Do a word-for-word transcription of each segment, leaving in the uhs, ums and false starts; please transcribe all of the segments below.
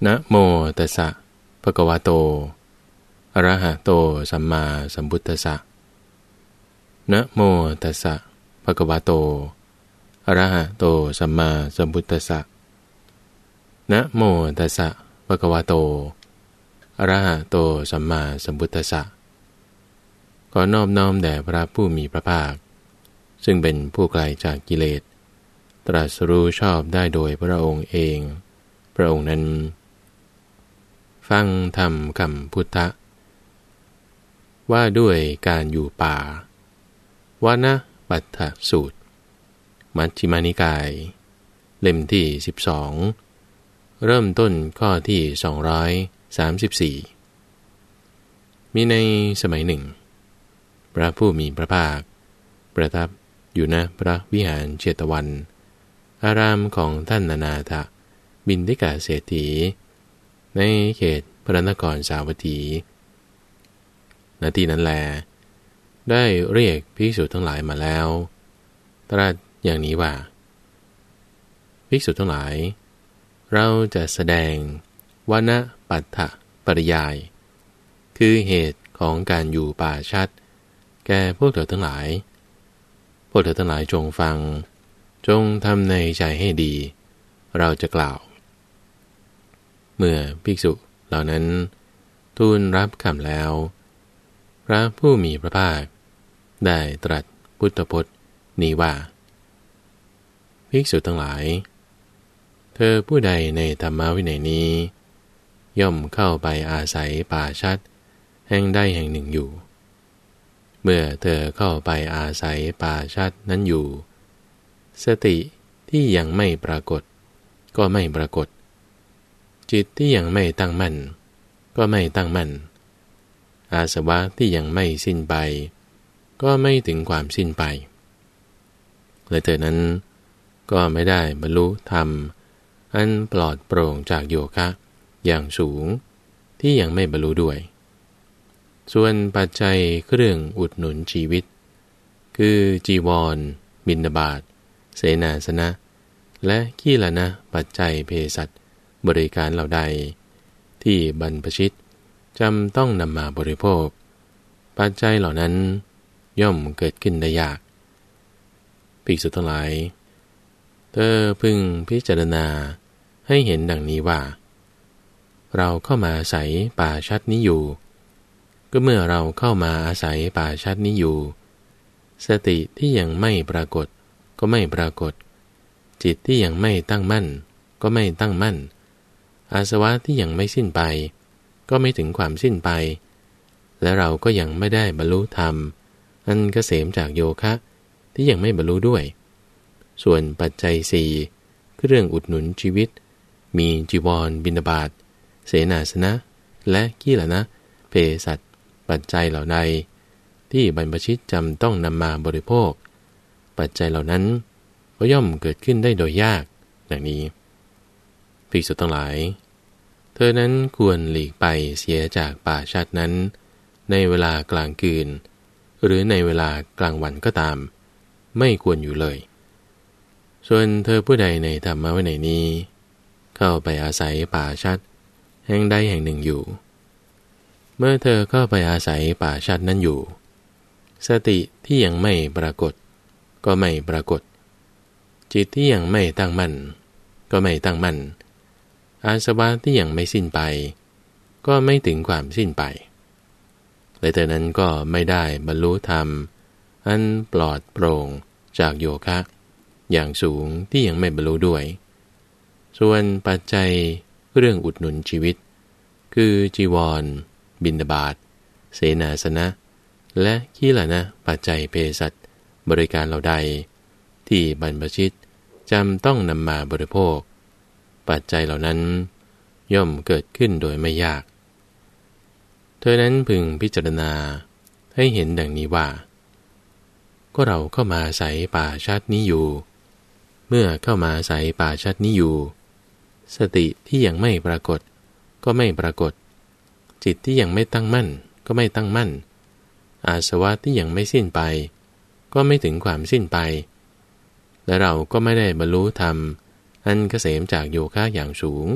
นะโมตัสสะภะคะวะโตอะระหะโตสัมมาสัมพุทธัสสะนะโมตัสสะภะคะวะโตอะระหะโตสัมมาสัมพุทธัสสะนะโมตัสสะภะคะวะโตอะระหะโตสัมมาสัมพุทธัสสะขอนอบน้อมแด่พระผู้มีพระภาคซึ่งเป็นผู้ไกลจากกิเลสตรัสรู้ชอบได้โดยพระองค์เองพระองค์นั้นฟังธรรมคำพุทธะว่าด้วยการอยู่ป่าวานะปัฏฐสูตรมัชฌิมานิกายเล่มที่สิบสองเริ่มต้นข้อที่สองร้อยสามสิบสี่มีในสมัยหนึ่งพระผู้มีพระภาคประทับอยู่ณพระวิหารเชตวันอารามของท่านนานาถบิณฑิกเศรษฐีในเขตพระนครสาวัตถีณที่นั้นแลได้เรียกภิกษุทั้งหลายมาแล้วตรัสอย่างนี้ว่าภิกษุทั้งหลายเราจะแสดงวนะปัฏฐปริยายคือเหตุของการอยู่ป่าชัดแก่พวกเธอทั้งหลายพวกเธอทั้งหลายจงฟังจงทำในใจให้ดีเราจะกล่าวเมื่อภิกษุเหล่านั้นทูลรับคำแล้วพระผู้มีพระภาคได้ตรัสพุทธพจน์นี้ว่าภิกษุทั้งหลายเธอผู้ใดในธรรมวินัยนี้ย่อมเข้าไปอาศัยป่าชัดแห่งใดแห่งหนึ่งอยู่เมื่อเธอเข้าไปอาศัยป่าชัดนั้นอยู่สติที่ยังไม่ปรากฏก็ไม่ปรากฏจิตที่ยังไม่ตั้งมั่นก็ไม่ตั้งมั่นอาสวะที่ยังไม่สิ้นไปก็ไม่ถึงความสิ้นไปและเธอนั้นก็ไม่ได้บรรลุธรรมอันปลอดโปร่งจากโยคะอย่างสูงที่ยังไม่บรรลุด้วยส่วนปัจจัยเครื่องอุดหนุนชีวิตคือจีวรบิณฑบาตเสนาสนะและขีลนะปัจจัยเภสัชบริการเหล่าใดที่บรรพชิตจำต้องนำมาบริโภคปัจจัยเหล่านั้นย่อมเกิดขึ้นได้ยากภิกษุทั้งหลายเธอพึงพิจารณาให้เห็นดังนี้ว่าเราเข้ามาอาศัยป่าชัดนี้อยู่ก็เมื่อเราเข้ามาอาศัยป่าชัดนี้อยู่สติที่ยังไม่ปรากฏก็ไม่ปรากฏจิตที่ยังไม่ตั้งมั่นก็ไม่ตั้งมั่นอาสวะที่ยังไม่สิ้นไปก็ไม่ถึงความสิ้นไปและเราก็ยังไม่ได้บรรลุธรรมอันเกษมจากโยคะที่ยังไม่บรรลุด้วยส่วนปัจจัยสี่เครื่องอุดหนุนชีวิตมีจีวรบิณฑบาตเสนาสนะและขีลนะเภสัชปัจจัยเหล่าใดที่บรรพชิตจำต้องนำมาบริโภคปัจจัยเหล่านั้นก็ย่อมเกิดขึ้นได้โดยยากดังนี้ภิกษุทั้งหลายเธอนั้นควรหลีกไปเสียจากป่าชัดนั้นในเวลากลางคืนหรือในเวลากลางวันก็ตามไม่ควรอยู่เลยส่วนเธอผู้ใดในธรรมวินัยนี้เข้าไปอาศัยป่าชัดแห่งใดแห่งหนึ่งอยู่เมื่อเธอเข้าไปอาศัยป่าชัดนั้นอยู่สติที่ยังไม่ปรากฏก็ไม่ปรากฏจิตที่ยังไม่ตั้งมั่นก็ไม่ตั้งมั่นอาสวะที่ยังไม่สิ้นไปก็ไม่ถึงความสิ้นไปและเธอนั้นก็ไม่ได้บรรลุธรรมอันปลอดโปร่งจากโยคะอย่างสูงที่ยังไม่บรรลุด้วยส่วนปัจจัยเรื่องอุดหนุนชีวิตคือจีวรบิณฑบาตเสนาสนะและขีลนะปัจจัยเภสัชบริการเหล่าใดที่บรรพชิตจำต้องนำมาบริโภคปัจจัยเหล่านั้นย่อมเกิดขึ้นโดยไม่ยากเธอนั้นพึงพิจารณาให้เห็นดังนี้ว่าก็เราเข้ามาอาศัยป่าชัดนี้อยู่เมื่อเข้ามาอาศัยป่าชัดนี้อยู่สติที่ยังไม่ปรากฏก็ไม่ปรากฏจิตที่ยังไม่ตั้งมั่นก็ไม่ตั้งมั่นอาสวะที่ยังไม่สิ้นไปก็ไม่ถึงความสิ้นไปและเราก็ไม่ได้บรรลุธรรมอันเกษมจากโยคะอย่างสูง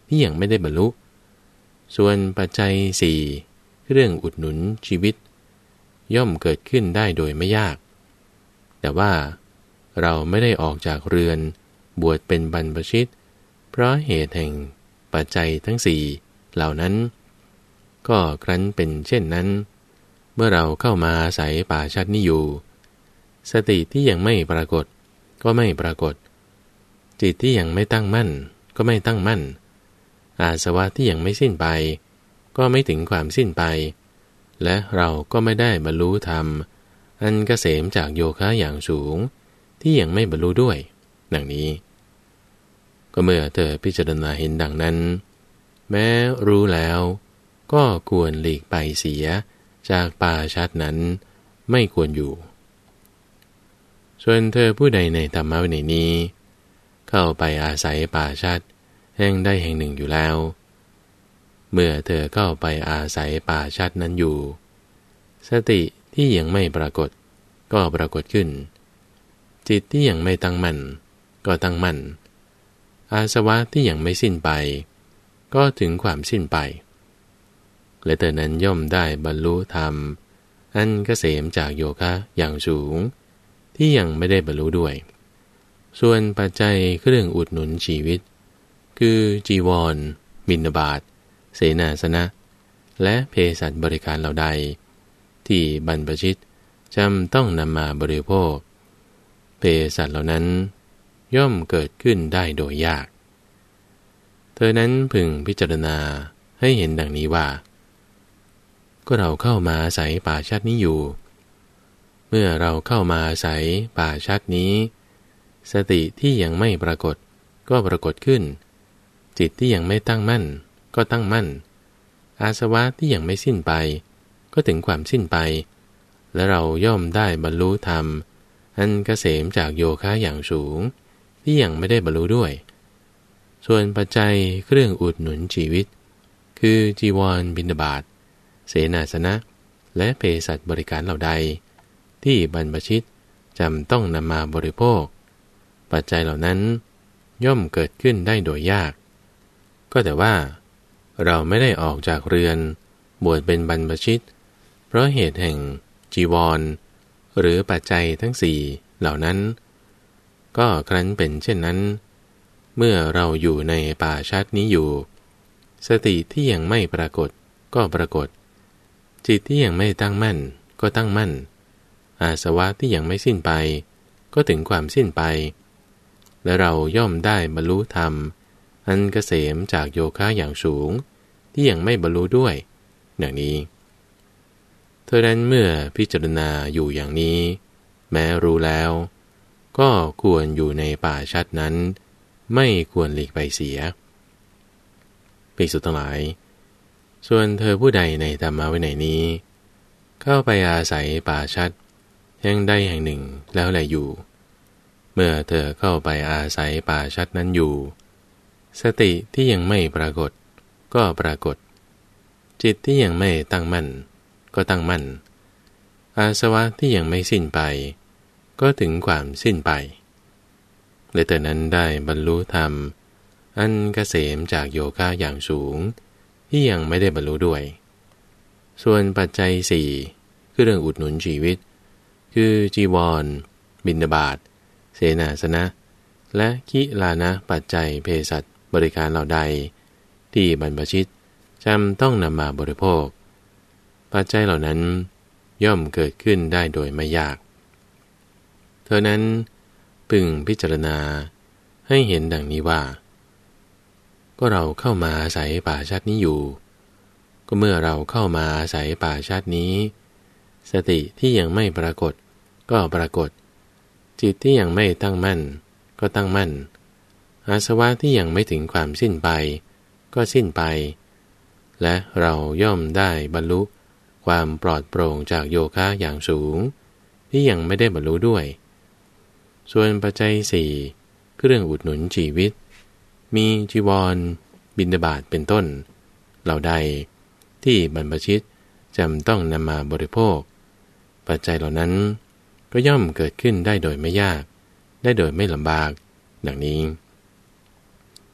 ที่ยังไม่ได้บรรลุส่วนปัจจัยสี่เรื่องอุดหนุนชีวิตย่อมเกิดขึ้นได้โดยไม่ยากแต่ว่าเราไม่ได้ออกจากเรือนบวชเป็นบรรพชิตเพราะเหตุแห่งปัจจัยทั้งสี่เหล่านั้นก็ครั้นเป็นเช่นนั้นเมื่อเราเข้ามาอาศัยป่าชัดนี้อยู่สติที่ยังไม่ปรากฏก็ไม่ปรากฏจิตที่ยังไม่ตั้งมั่นก็ไม่ตั้งมั่นอาสวะที่ยังไม่สิ้นไปก็ไม่ถึงความสิ้นไปและเราก็ไม่ได้บรรลุธรรมอันเกษมจากโยคะอย่างสูงที่ยังไม่บรรลุด้วยดังนี้ก็เมื่อเธอพิจารณาเห็นดังนั้นแม้รู้แล้วก็ควรหลีกไปเสียจากป่าชัดนั้นไม่ควรอยู่ส่วนเธอผู้ใดในธรรมะวินัยนี้เข้าไปอาศัยป่าชัดแห่งใดแห่งหนึ่งอยู่แล้วเมื่อเธอเข้าไปอาศัยป่าชัดนั้นอยู่สติที่ยังไม่ปรากฏก็ปรากฏขึ้นจิตที่ยังไม่ตั้งมั่นก็ตั้งมั่นอาสวะที่ยังไม่สิ้นไปก็ถึงความสิ้นไปและเธอนั้นย่อมได้บรรลุธรรมอันเกษมจากโยคะอย่างสูงที่ยังไม่ได้บรรลุด้วยส่วนปัจจัยเครื่องอุดหนุนชีวิตคือจีวรบิณฑบาตเสนาสนะและเภสัชบริการเหล่าใดที่บรรพชิตจำต้องนำมาบริโภคเภสัชเหล่านั้นย่อมเกิดขึ้นได้โดยยากเธอนั้นพึงพิจารณาให้เห็นดังนี้ว่าก็เราเข้ามาอาศัยป่าชัดนี้อยู่เมื่อเราเข้ามาอาศัยป่าชัดนี้สติที่ยังไม่ปรากฏก็ปรากฏขึ้นจิตที่ยังไม่ตั้งมั่นก็ตั้งมั่นอาสวะที่ยังไม่สิ้นไปก็ถึงความสิ้นไปและเราย่อมได้บรรลุธรรมอันเกษมจากโยคะอย่างสูงที่ยังไม่ได้บรรลุด้วยส่วนปัจจัยเครื่องอุดหนุนชีวิตคือจีวรบิณฑบาตเสนาสนะและเภสัชบริการเหล่าใดที่บรรพชิตจำต้องนำมาบริโภคปัจจัยเหล่านั้นย่อมเกิดขึ้นได้โดยยากก็แต่ว่าเราไม่ได้ออกจากเรือนบวชเป็นบรรพชิตเพราะเหตุแห่งจีวรหรือปัจจัยทั้งสี่เหล่านั้นก็ครั้นเป็นเช่นนั้นเมื่อเราอยู่ในป่าชัดนี้อยู่สติที่ยังไม่ปรากฏก็ปรากฏจิตที่ยังไม่ตั้งมั่นก็ตั้งมั่นอาสวะที่ยังไม่สิ้นไปก็ถึงความสิ้นไปและเราย่อมได้บรรลุธรรมอันเกษมจากโยคะอย่างสูงที่ยังไม่บรรลุด้วยดังนี้เธอนั้นเมื่อพิจารณาอยู่อย่างนี้แม้รู้แล้วก็ควรอยู่ในป่าชัดนั้นไม่ควรหลีกไปเสียภิกษุทั้งหลายส่วนเธอผู้ใดในธรรมวินัยนี้เข้าไปอาศัยป่าชัดแห่งใดแห่งหนึ่งแล้วแลอยู่เมื่อเธอเข้าไปอาศัยป่าชัดนั้นอยู่สติที่ยังไม่ปรากฏก็ปรากฏจิตที่ยังไม่ตั้งมั่นก็ตั้งมั่นอาสวะที่ยังไม่สิ้นไปก็ถึงความสิ้นไปและแต่นั้นได้บรรลุธรรมอันเกษมจากโยคะอย่างสูงที่ยังไม่ได้บรรลุด้วยส่วนปัจจัยสี่คือเรื่องอุดหนุนชีวิตคือจีวรบิณฑบาตเสนาสนะและคิลานะปัจจัยเภสัชบริการเหล่าใดที่บรรพชิตจำต้องนำมาบริโภคปัจจัยเหล่านั้นย่อมเกิดขึ้นได้โดยไม่ยากเธอนั้นพึงพิจารณาให้เห็นดังนี้ว่าก็เราเข้ามาอาศัยป่าชัดนี้อยู่ก็เมื่อเราเข้ามาอาศัยป่าชัดนี้สติที่ยังไม่ปรากฏก็ปรากฏจิตที่ยังไม่ตั้งมั่นก็ตั้งมั่นอาสวะที่ยังไม่ถึงความสิ้นไปก็สิ้นไปและเราย่อมได้บรรลุความปลอดโปร่งจากโยคะอย่างสูงที่ยังไม่ได้บรรลุด้วยส่วนปัจจัยสี่เครื่องอุดหนุนชีวิตมีจีวรบิณฑบาตเป็นต้นเหล่าใดที่บรรพชิตจำต้องนำมาบริโภคปัจจัยเหล่านั้นก็ย่อมเกิดขึ้นได้โดยไม่ยากได้โดยไม่ลำบากดังนี้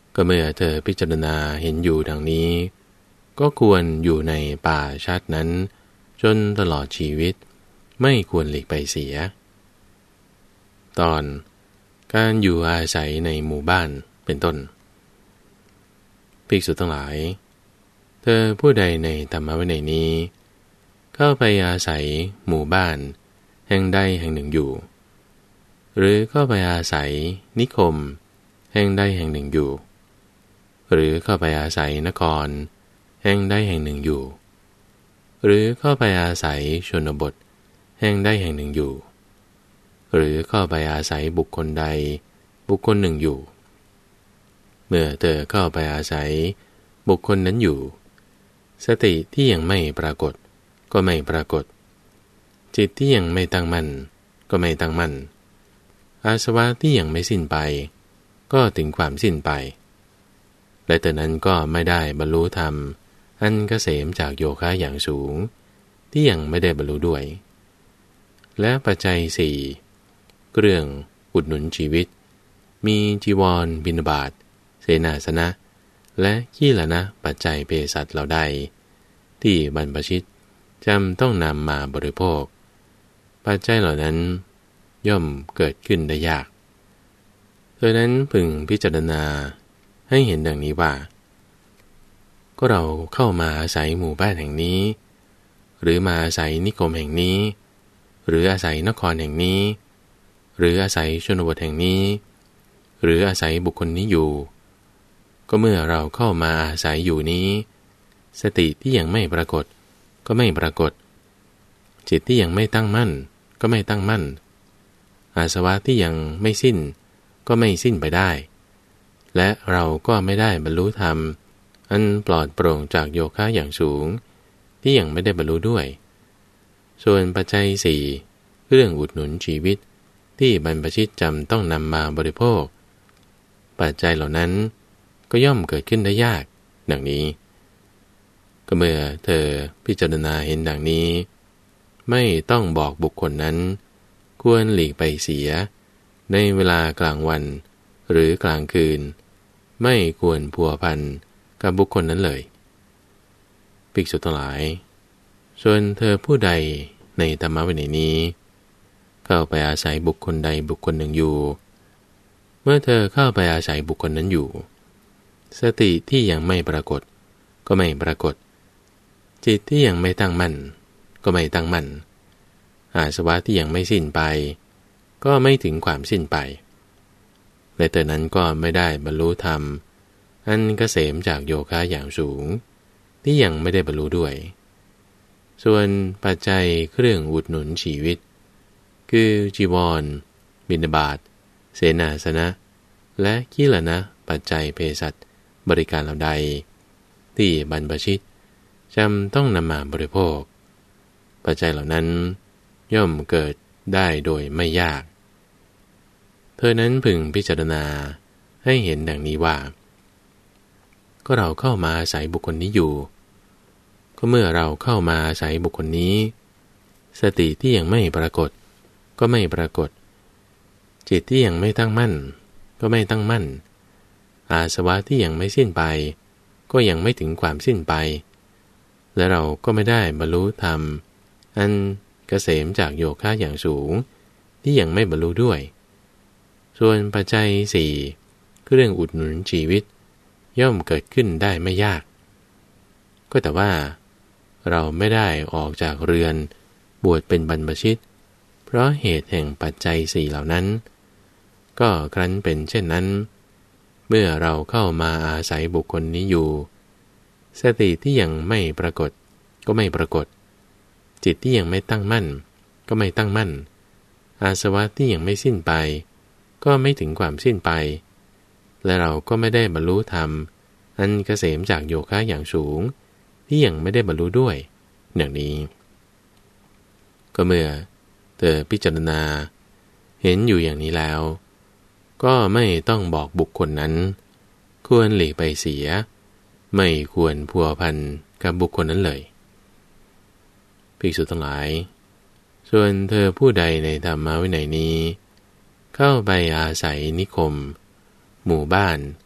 ก็เมื่อเธอพิจารณาเห็นอยู่ดังนี้ก็ควรอยู่ในป่าชาตินั้นจนตลอดชีวิตไม่ควรหลีกไปเสียตอนการอยู่อาศัยในหมู่บ้านเป็นต้นภิกษุทั้งหลายเธอผู้ใดในธรรมวินัยนี้เข้าไปอาศัยหมู่บ้านแห่งใดแห่งหนึ่งอยู่หรือเข้าไปอาศัยนิคมแห่งใดแห่งหนึ่งอยู่หรือเข้าไปอาศัยนครแห่งใดแห่งหนึ่งอยู่หรือเข้าไปอาศัยชนบทแห่งใดแห่งหนึ่งอยู่หรือเข้าไปอาศัยบุคคลใดบุคคลหนึ่งอยู่เมื่อเธอเข้าไปอาศัยบุคคลนั้นอยู่สติที่ยังไม่ปรากฏก็ไม่ปรากฏจิตที่ยังไม่ตั้งมั่นก็ไม่ตั้งมั่นอาสวะที่ยังไม่สิ้นไปก็ถึงความสิ้นไปและแต่นั้นก็ไม่ได้บรรลุธรรมอันเกษมจากโยคะอย่างสูงที่ยังไม่ได้บรรลุด้วยและปัจจัยสี่เครื่องอุดหนุนชีวิตมีจีวรบิณฑบาตเสนาสนะและขี้ละนะปัจจัยเภสัชเหล่าใดที่บรรพชิตจำต้องนำมาบริโภคปัจจัยเหล่านั้นย่อมเกิดขึ้นได้ยากดังนั้นพึงพิจารณาให้เห็นดังนี้ว่าก็เราเข้ามาอาศัยหมู่บ้านแห่งนี้หรือมาอาศัยนิคมแห่งนี้หรืออาศัยนครแห่งนี้หรืออาศัยชนบทแห่งนี้หรืออาศัยบุคคลนี้อยู่ก็เมื่อเราเข้ามาอาศัยอยู่นี้สติที่ยังไม่ปรากฏก็ไม่ปรากฏจิตที่ยังไม่ตั้งมั่นก็ไม่ตั้งมั่นอาสวะที่ยังไม่สิ้นก็ไม่สิ้นไปได้และเราก็ไม่ได้บรรลุธรรมอันปลอดโปร่งจากโยคะอย่างสูงที่ยังไม่ได้บรรลุด้วยส่วนปัจจัยสี่เรื่องอุดหนุนชีวิตที่บรรพชิตจำต้องนำมาบริโภคปัจจัยเหล่านั้นก็ย่อมเกิดขึ้นได้ยากดังนี้ก็เมื่อเธอพิจารณาเห็นดังนี้ไม่ต้องบอกบุคคลนั้นควรหลีกไปเสียในเวลากลางวันหรือกลางคืนไม่ควรพัวพันกับบุคคลนั้นเลยภิกษุทั้งหลายส่วนเธอผู้ใดในธรรมวินัยนี้เข้าไปอาศัยบุคคลใดบุคคลหนึ่งอยู่เมื่อเธอเข้าไปอาศัยบุคคลนั้นอยู่สติที่ยังไม่ปรากฏก็ไม่ปรากฏจิตที่ยังไม่ตั้งมั่นก็ไม่ตั้งมั่นอาสวะที่ยังไม่สิ้นไปก็ไม่ถึงความสิ้นไปและแต่นั้นก็ไม่ได้บรรลุธรรมอันเกษมจากโยคะอย่างสูงที่ยังไม่ได้บรรลุด้วยส่วนปัจจัยเครื่องอุดหนุนชีวิตคือจีวรบิณฑบาตเสนาสนะและขี้ละนะปัจจัยเภสัชบริการเหล่าใดที่บรรพชิตจำต้องนำมาบริโภคปัจจัยเหล่านั้นย่อมเกิดได้โดยไม่ยากเธอนั้นพึงพิจารณาให้เห็นดังนี้ว่าก็เราเข้ามาอาศัยบุคคลนี้อยู่ก็เมื่อเราเข้ามาอาศัยบุคคลนี้สติที่ยังไม่ปรากฏก็ไม่ปรากฏจิตที่ยังไม่ตั้งมั่นก็ไม่ตั้งมั่นอาสวะที่ยังไม่สิ้นไปก็ยังไม่ถึงความสิ้นไปและเราก็ไม่ได้บรรลุธรรมอันเกษมจากโยคะอย่างสูงที่ยังไม่บรรลุด้วยส่วนปัจจัยสี่คือเรื่องอุดหนุนชีวิตย่อมเกิดขึ้นได้ไม่ยากก็แต่ว่าเราไม่ได้ออกจากเรือนบวชเป็นบรรพชิตเพราะเหตุแห่งปัจจัยสี่เหล่านั้นก็ครั้นเป็นเช่นนั้นเมื่อเราเข้ามาอาศัยบุคคลนี้อยู่สติที่ยังไม่ปรากฏก็ไม่ปรากฏจิตที่ยังไม่ตั้งมั่นก็ไม่ตั้งมั่นอาสวะที่ยังไม่สิ้นไปก็ไม่ถึงความสิ้นไปและเราก็ไม่ได้บรรลุธรรมอันเกษมจากโยคะอย่างสูงที่ยังไม่ได้บรรลุด้วยอย่างนี้ก็เมื่อเธอพิจารณาเห็นอยู่อย่างนี้แล้วก็ไม่ต้องบอกบุคคลนั้นควรหลีกไปเสียไม่ควรพัวพันกับบุคคลนั้นเลยภิกษุทั้งหลายส่วนเธอผู้ใดในธรรมวินัยนี้เข้าไปอาศัยนิคมหมู่บ้าน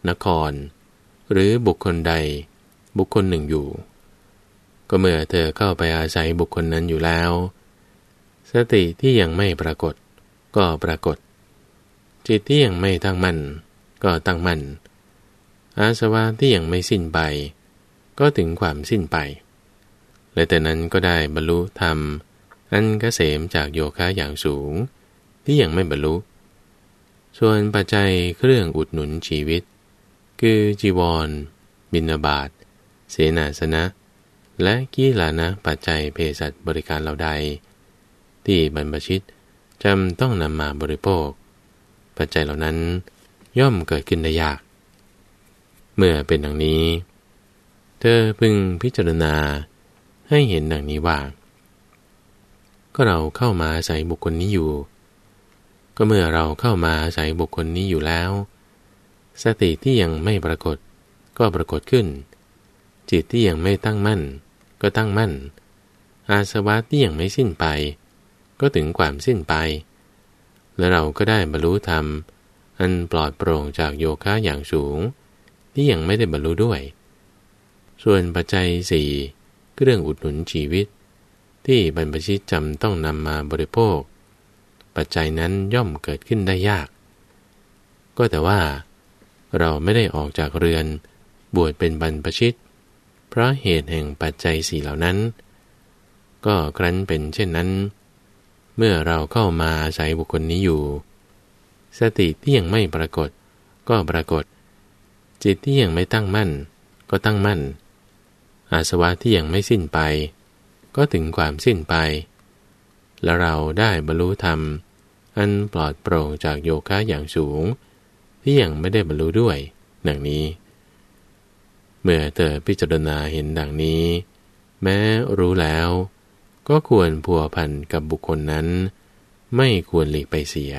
นครหรือบุคคลใดบุคคลหนึ่งอยู่ก็เมื่อเธอเข้าไปอาศัยบุคคลนั้นอยู่แล้วสติที่ยังไม่ปรากฏก็ปรากฏจิตที่ยังไม่ตั้งมั่นก็ตั้งมั่นอาสวะที่ยังไม่สิ้นไปก็ถึงความสิ้นไปและแต่นั้นก็ได้บรรลุธรรมอันเกษมจากโยคะอย่างสูงที่ยังไม่บรรลุส่วนปัจจัยเครื่องอุดหนุนชีวิตคือจีวรบิณฑบาตเสนาสนะและกีฬานะปัจจัยเภสัชบริการเหล่าใดที่บรรพชิตจำต้องนำมาบริโภคปัจจัยเหล่านั้นย่อมเกิดขึ้นได้ยากเมื่อเป็นดังนี้เธอพึงพิจารณาให้เห็นดังนี้ว่าก็เราเข้ามาอาศัยบุคคลนี้อยู่ก็เมื่อเราเข้ามาอาศัยบุคคลนี้อยู่แล้วสติที่ยังไม่ปรากฏก็ปรากฏขึ้นจิตที่ยังไม่ตั้งมั่นก็ตั้งมั่นอาสวะที่ยังไม่สิ้นไปก็ถึงความสิ้นไปและเราก็ได้บรรลุธรรมอันปลอดโปร่งจากโยคะอย่างสูงที่ยังไม่ได้บรรลุด้วยส่วนปัจจัยสี่เครื่องอุดหนุนชีวิตที่บรรพชิตจำต้องนำมาบริโภคปัจจัยนั้นย่อมเกิดขึ้นได้ยากก็แต่ว่าเราไม่ได้ออกจากเรือนบวชเป็นบรรพชิตเพราะเหตุแห่งปัจจัยสี่เหล่านั้นก็ครั้นเป็นเช่นนั้นเมื่อเราเข้ามาอาศัยบุคคลนี้อยู่สติที่ยังไม่ปรากฏก็ปรากฏจิตที่ยังไม่ตั้งมั่นก็ตั้งมั่นอาสวะที่ยังไม่สิ้นไปก็ถึงความสิ้นไปและเราได้บรรลุธรรมอันปลอดโปร่งจากโยคะอย่างสูงที่ยังไม่ได้บรรลุด้วยดังนี้เมื่อเธอพิจารณาเห็นดังนี้แม้รู้แล้วก็ควรพัวพันกับบุคคลนั้นไม่ควรหลีกไปเสีย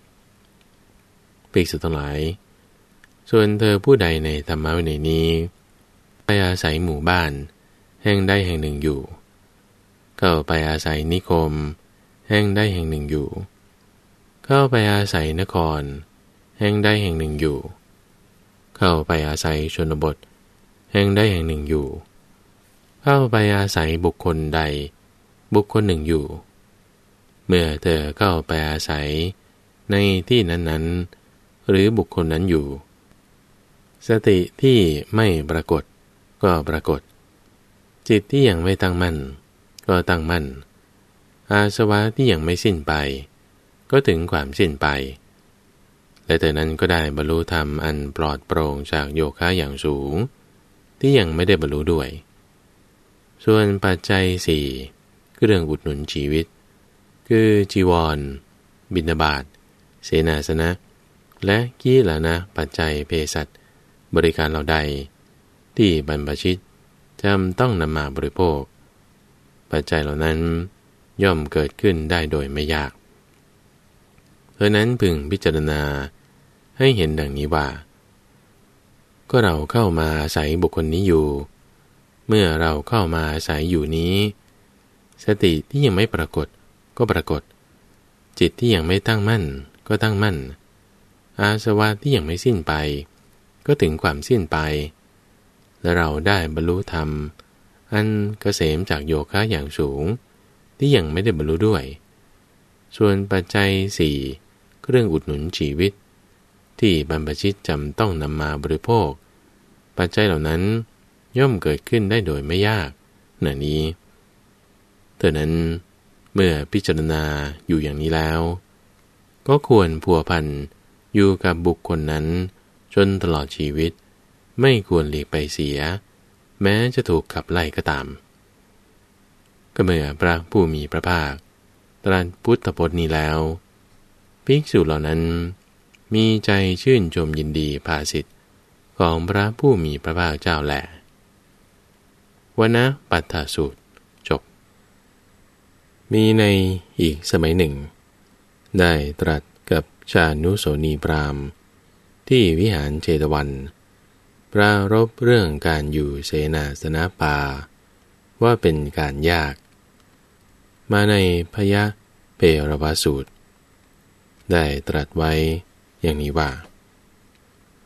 ภิกษุทั้งหลายส่วนเธอผู้ใดในธรรมวินัยนี้ไปอาศัยหมู่บ้านแห่งใดแห่งหนึ่งอยู่เข้าไปอาศัยนิคมแห่งใดแห่งหนึ่งอยู่เข้าไปอาศัยนครแห่งใดแห่งหนึ่งอยู่เข้าไปอาศัยชนบทแห่งใดแห่งหนึ่งอยู่เข้าไปอาศัยบุคคลใดบุคคลหนึ่งอยู่เมื่อเธอเข้าไปอาศัยในที่นั้นๆหรือบุคคลนั้นอยู่สติที่ไม่ปรากฏก็ปรากฏจิตที่ยังไม่ตั้งมั่นก็ตั้งมั่นอาสวะที่ยังไม่สิ้นไปก็ถึงความสิ้นไปและเธอนั้นก็ได้บรรลุธรรมอันปลอดโปร่งจากโยคะอย่างสูงที่ยังไม่ได้บรรลุด้วยส่วนปัจจัยสี่เครื่องอุดหนุนชีวิตคือจีวรบิณฑบาตเสนาสนะและกีฬานะปัจจัยเภสัชบริการเหล่าใดที่บรรพชิตจำต้องนำมาบริโภคปัจจัยเหล่านั้นย่อมเกิดขึ้นได้โดยไม่ยากเพราะนั้นพึงพิจารณาให้เห็นดังนี้ว่าก็เราเข้ามาอาศัยบุคคลนี้อยู่เมื่อเราเข้ามาอาศัยอยู่นี้สติที่ยังไม่ปรากฏก็ปรากฏจิตที่ยังไม่ตั้งมั่นก็ตั้งมั่นอาสวะที่ยังไม่สิ้นไปก็ถึงความสิ้นไปและเราได้บรรลุธรรมอันเกษมจากโยคะอย่างสูงที่ยังไม่ได้บรรลุด้วยส่วนปัจจัยสี่เครื่องอุดหนุนชีวิตที่บรรพชิตจำต้องนำมาบริโภคปัจจัยเหล่านั้นย่อมเกิดขึ้นได้โดยไม่ยากนั่นนี้เท่านั้นเมื่อพิจารณาอยู่อย่างนี้แล้วก็ควรพัวพันอยู่กับบุคคลนั้นจนตลอดชีวิตไม่ควรหลีกไปเสียแม้จะถูกขับไล่ก็ตามก็เมื่อพระผู้มีพระภาคตรัสพุทธพจน์นี้แล้วภิกษุเหล่านั้นมีใจชื่นชมยินดีภาสิทธิ์ของพระผู้มีพระภาคเจ้าแลวนะปัฏฐสูตรจบมีในอีกสมัยหนึ่งได้ตรัสกับชานุโสนีพราหมณ์ที่วิหารเชตวันปรารภเรื่องการอยู่เสนาสนะป่าว่าเป็นการยากมาในพยะเปรวสูตรได้ตรัสไว้อย่างนี้ว่า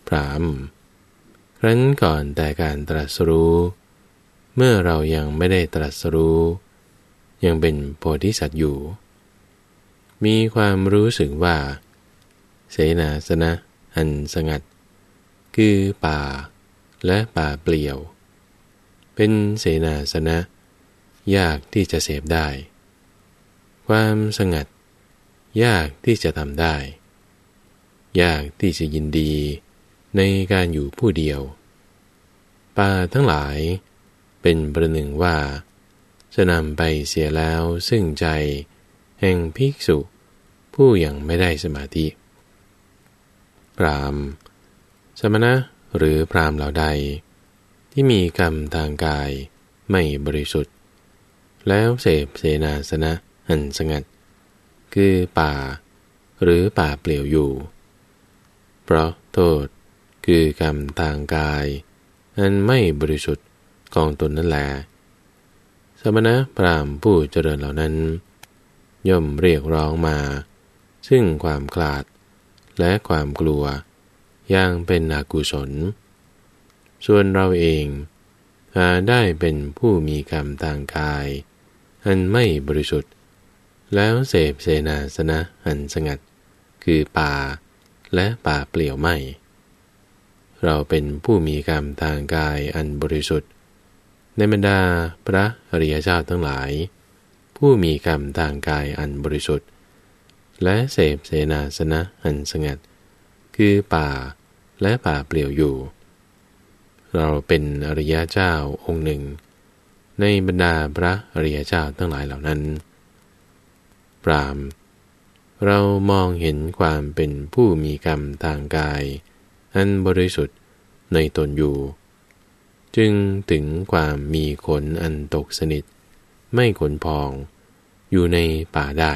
พราหมณ์ครั้นก่อนแต่การตรัสรู้เมื่อเรายังไม่ได้ตรัสรู้ยังเป็นโพธิสัตว์อยู่มีความรู้สึกว่าเสนาสนะอันสงัดคือป่าและป่าเปลี่ยวเป็นเสนาสนะยากที่จะเสพได้ความสงัดยากที่จะทำได้ยากที่จะยินดีในการอยู่ผู้เดียวป่าทั้งหลายเป็นประหนึ่งว่าจะนำไปเสียแล้วซึ่งใจแห่งภิกษุผู้ยังไม่ได้สมาธิพราหมณ์สมณะหรือพราหมณ์เหล่าใดที่มีกรรมทางกายไม่บริสุทธิ์แล้วเสพเสนาสนะอันสงัดคือป่าหรือป่าเปลี่ยวอยู่เพราะโทษคือกรรมทางกายอันไม่บริสุทธิ์ของตนนั่นแหละสมณะพราหมณ์ผู้เจริญเหล่านั้นย่อมเรียกร้องมาซึ่งความคลาดและความกลัวอย่างเป็นอกุศลส่วนเราเองหาได้เป็นผู้มีกรรมทางกายอันไม่บริสุทธิ์แล้วเสพเสนาสนะอันสงัดคือป่าและป่าเปลี่ยวไม่เราเป็นผู้มีกรรมทางกายอันบริสุทธิ์ในบรรดาพระอริยเจ้าทั้งหลายผู้มีกรรมทางกายอันบริสุทธิ์และเสพเสนาสนะอันสงัดคือป่าและป่าเปลี่ยวอยู่เราเป็นอริยเจ้าองค์หนึ่งในบรรดาพระอริยเจ้าทั้งหลายเหล่านั้นพราหมณ์เรามองเห็นความเป็นผู้มีกรรมทางกายอันบริสุทธิ์ในตนอยู่จึงถึงความมีขนอันตกสนิทไม่ขนพองอยู่ในป่าได้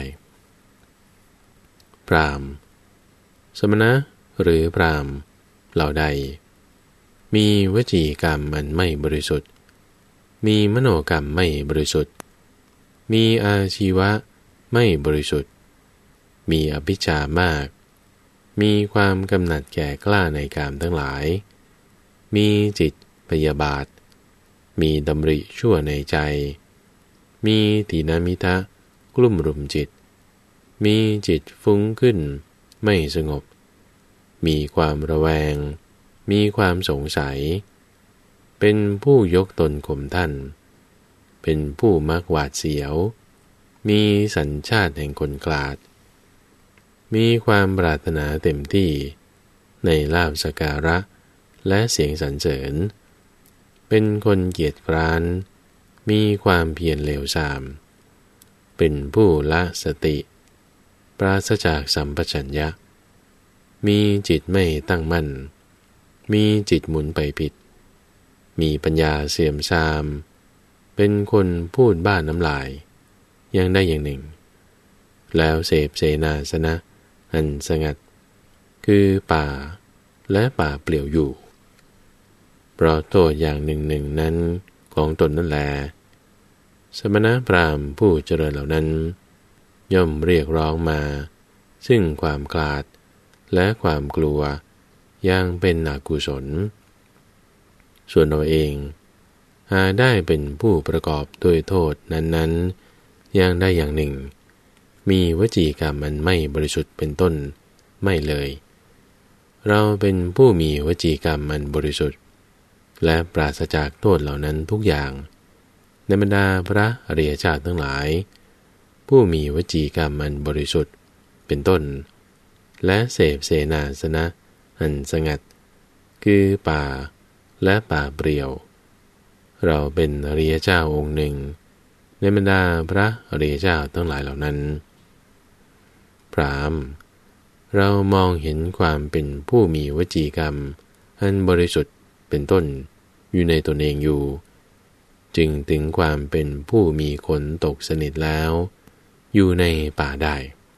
พราหมณ์สมณะหรือพราหมณ์เหล่าใดมีวจีกรรมอันไม่บริสุทธิ์มีมโนกรรมไม่บริสุทธิ์มีอาชีวะไม่บริสุทธิ์มีอภิชฌามากมีความกำหนัดแก่กล้าในกามทั้งหลายมีจิตพยาบาทมีดำริชั่วในใจมีถีนมิทะกลุ่มรุมจิตมีจิตฟุ้งขึ้นไม่สงบมีความระแวงมีความสงสัยเป็นผู้ยกตนข่มท่านเป็นผู้มักหวาดเสียวมีสัญชาติแห่งคนกลาดมีความปรารถนาเต็มที่ในลาภสักการะและเสียงสรรเสริญเป็นคนเกียจคร้านมีความเพียรเลวทรามเป็นผู้ละสติปราศจากสัมปชัญญะมีจิตไม่ตั้งมั่นมีจิตหมุนไปผิดมีปัญญาเสื่อมทรามเป็นคนพูดบ้าน้ำลายยังได้อย่างหนึ่งแล้วเสพเสนาสนะอันสงัดคือป่าและป่าเปลี่ยวอยู่เพราะโทษอย่างหนึ่งหนึ่งนั้นของตนนั่นแลสมณพราหมณ์ผู้เจริญเหล่านั้นย่อมเรียกร้องมาซึ่งความคลาดและความกลัวอย่างเป็นอกุศลส่วนเราเองหาได้เป็นผู้ประกอบด้วยโทษนั้นๆอย่างได้อย่างหนึ่งมีวจีกรรมอันไม่บริสุทธิ์เป็นต้นไม่เลยเราเป็นผู้มีวจีกรรมอันบริสุทธิ์และปราศจากโทษเหล่านั้นทุกอย่างในบรรดาพระอริยเจ้าทั้งหลายผู้มีวจีกรรมอันบริสุทธิ์เป็นต้นและเสพเสนาสนะอันสงัดคือป่าและป่าเปลี่ยวเราเป็นอริยเจ้าองค์หนึ่งในบรรดาพระอริยเจ้าทั้งหลายเหล่านั้นพราหมณ์เรามองเห็นความเป็นผู้มีวจีกรรมอันบริสุทธิ์เป็นต้นอยู่ในตนเองอยู่จึงถึงความเป็นผู้มีขนตกสนิทแล้วอยู่ในป่าได้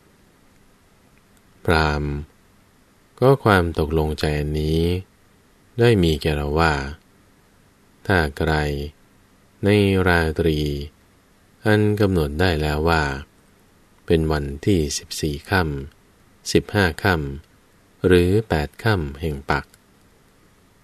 พราหมณ์ก็ความตกลงใจอันนี้ได้มีแก่เราว่าถ้าใครในราตรีอันกำหนดได้แล้วว่าเป็นวันที่สิบสี่ค่ำสิบห้าค่ำหรือแปดค่ำแห่งปัก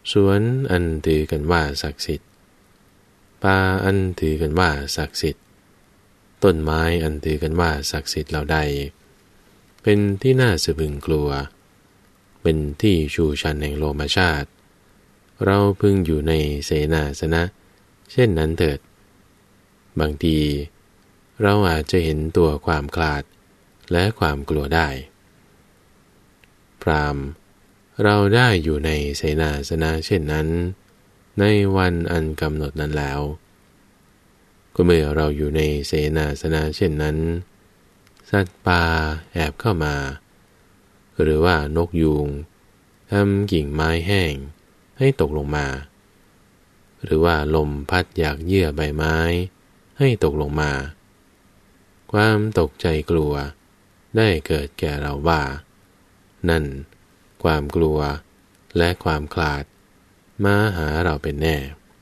สวนอันถือกันว่าศักดิ์สิทธิ์ป่าอันถือกันว่าศักดิ์สิทธิ์ต้นไม้อันถือกันว่าศักดิ์สิทธิ์เหล่าใดเป็นที่น่าสะพรึงกลัวเป็นที่ชูชันแห่งโลมชาติเราพึงอยู่ในเสนาสนะเช่นนั้นเถิดบางทีเราอาจจะเห็นตัวความคลาดและความกลัวได้พราหมณ์เราได้อยู่ในเสนาสนะเช่นนั้นในวันอันกำหนดนั้นแล้วก็เมื่อเราอยู่ในเสนาสนะเช่นนั้นสัตว์ป่าแอบเข้ามาหรือว่านกยูงทำกิ่งไม้แห้งให้ตกลงมาหรือว่าลมพัดอยากเยื่อใบไม้ให้ตกลงมาความตกใจกลัวได้เกิดแก่เราว่านั่นความกลัวและความคลาดมาหาเราเป็นแน่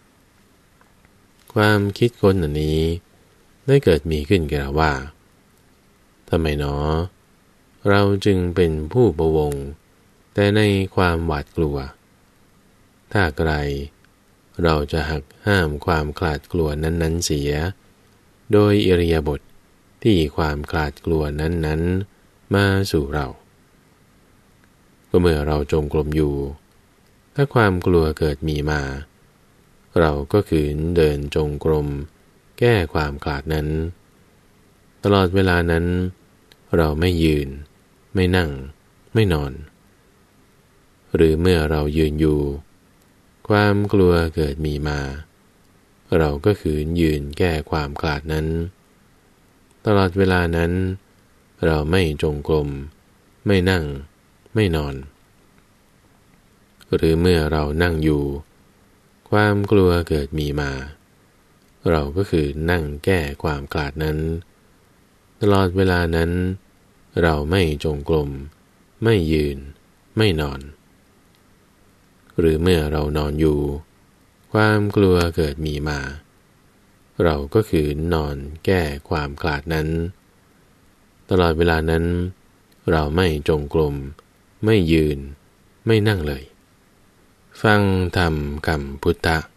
ความคิดค้นอันนี้ได้เกิดมีขึ้นแก่เราว่าทำไมหนอเราจึงเป็นผู้พะวงแต่ในความหวาดกลัวถ้าไกลเราจะหักห้ามความคลาดกลัวนั้นๆเสียโดยอิริยาบถที่ความคลาดกลัวนั้นๆมาสู่เราก็เมื่อเราจงกรมอยู่ถ้าความกลัวเกิดมีมาเราก็ขืนเดินจงกรมแก้ความคลาดนั้นตลอดเวลานั้นเราไม่ยืนไม่นั่งไม่นอนหรือเมื่อเรายืนอยู่ความกลัวเกิดมีมาเราก็ขืนยืนแก้ความคลาดนั้นตลอดเวลานั้นเราไม่จงกรมไม่นั่งไม่นอนหรือเมื่อเรานั่งอยู่ความกลัวเกิดมีมาเราก็คือนั่งแก้ความคลาดนั้นตลอดเวลานั้นเราไม่จงกรมไม่ยืนไม่นอนหรือเมื่อเรานอนอยู่ความกลัวเกิดมีมาเราก็คือนอนแก้ความคลาดนั้นตลอดเวลานั้นเราไม่จงกรมไม่ยืนไม่นั่งเลยฟังธรรมคำพุทธะ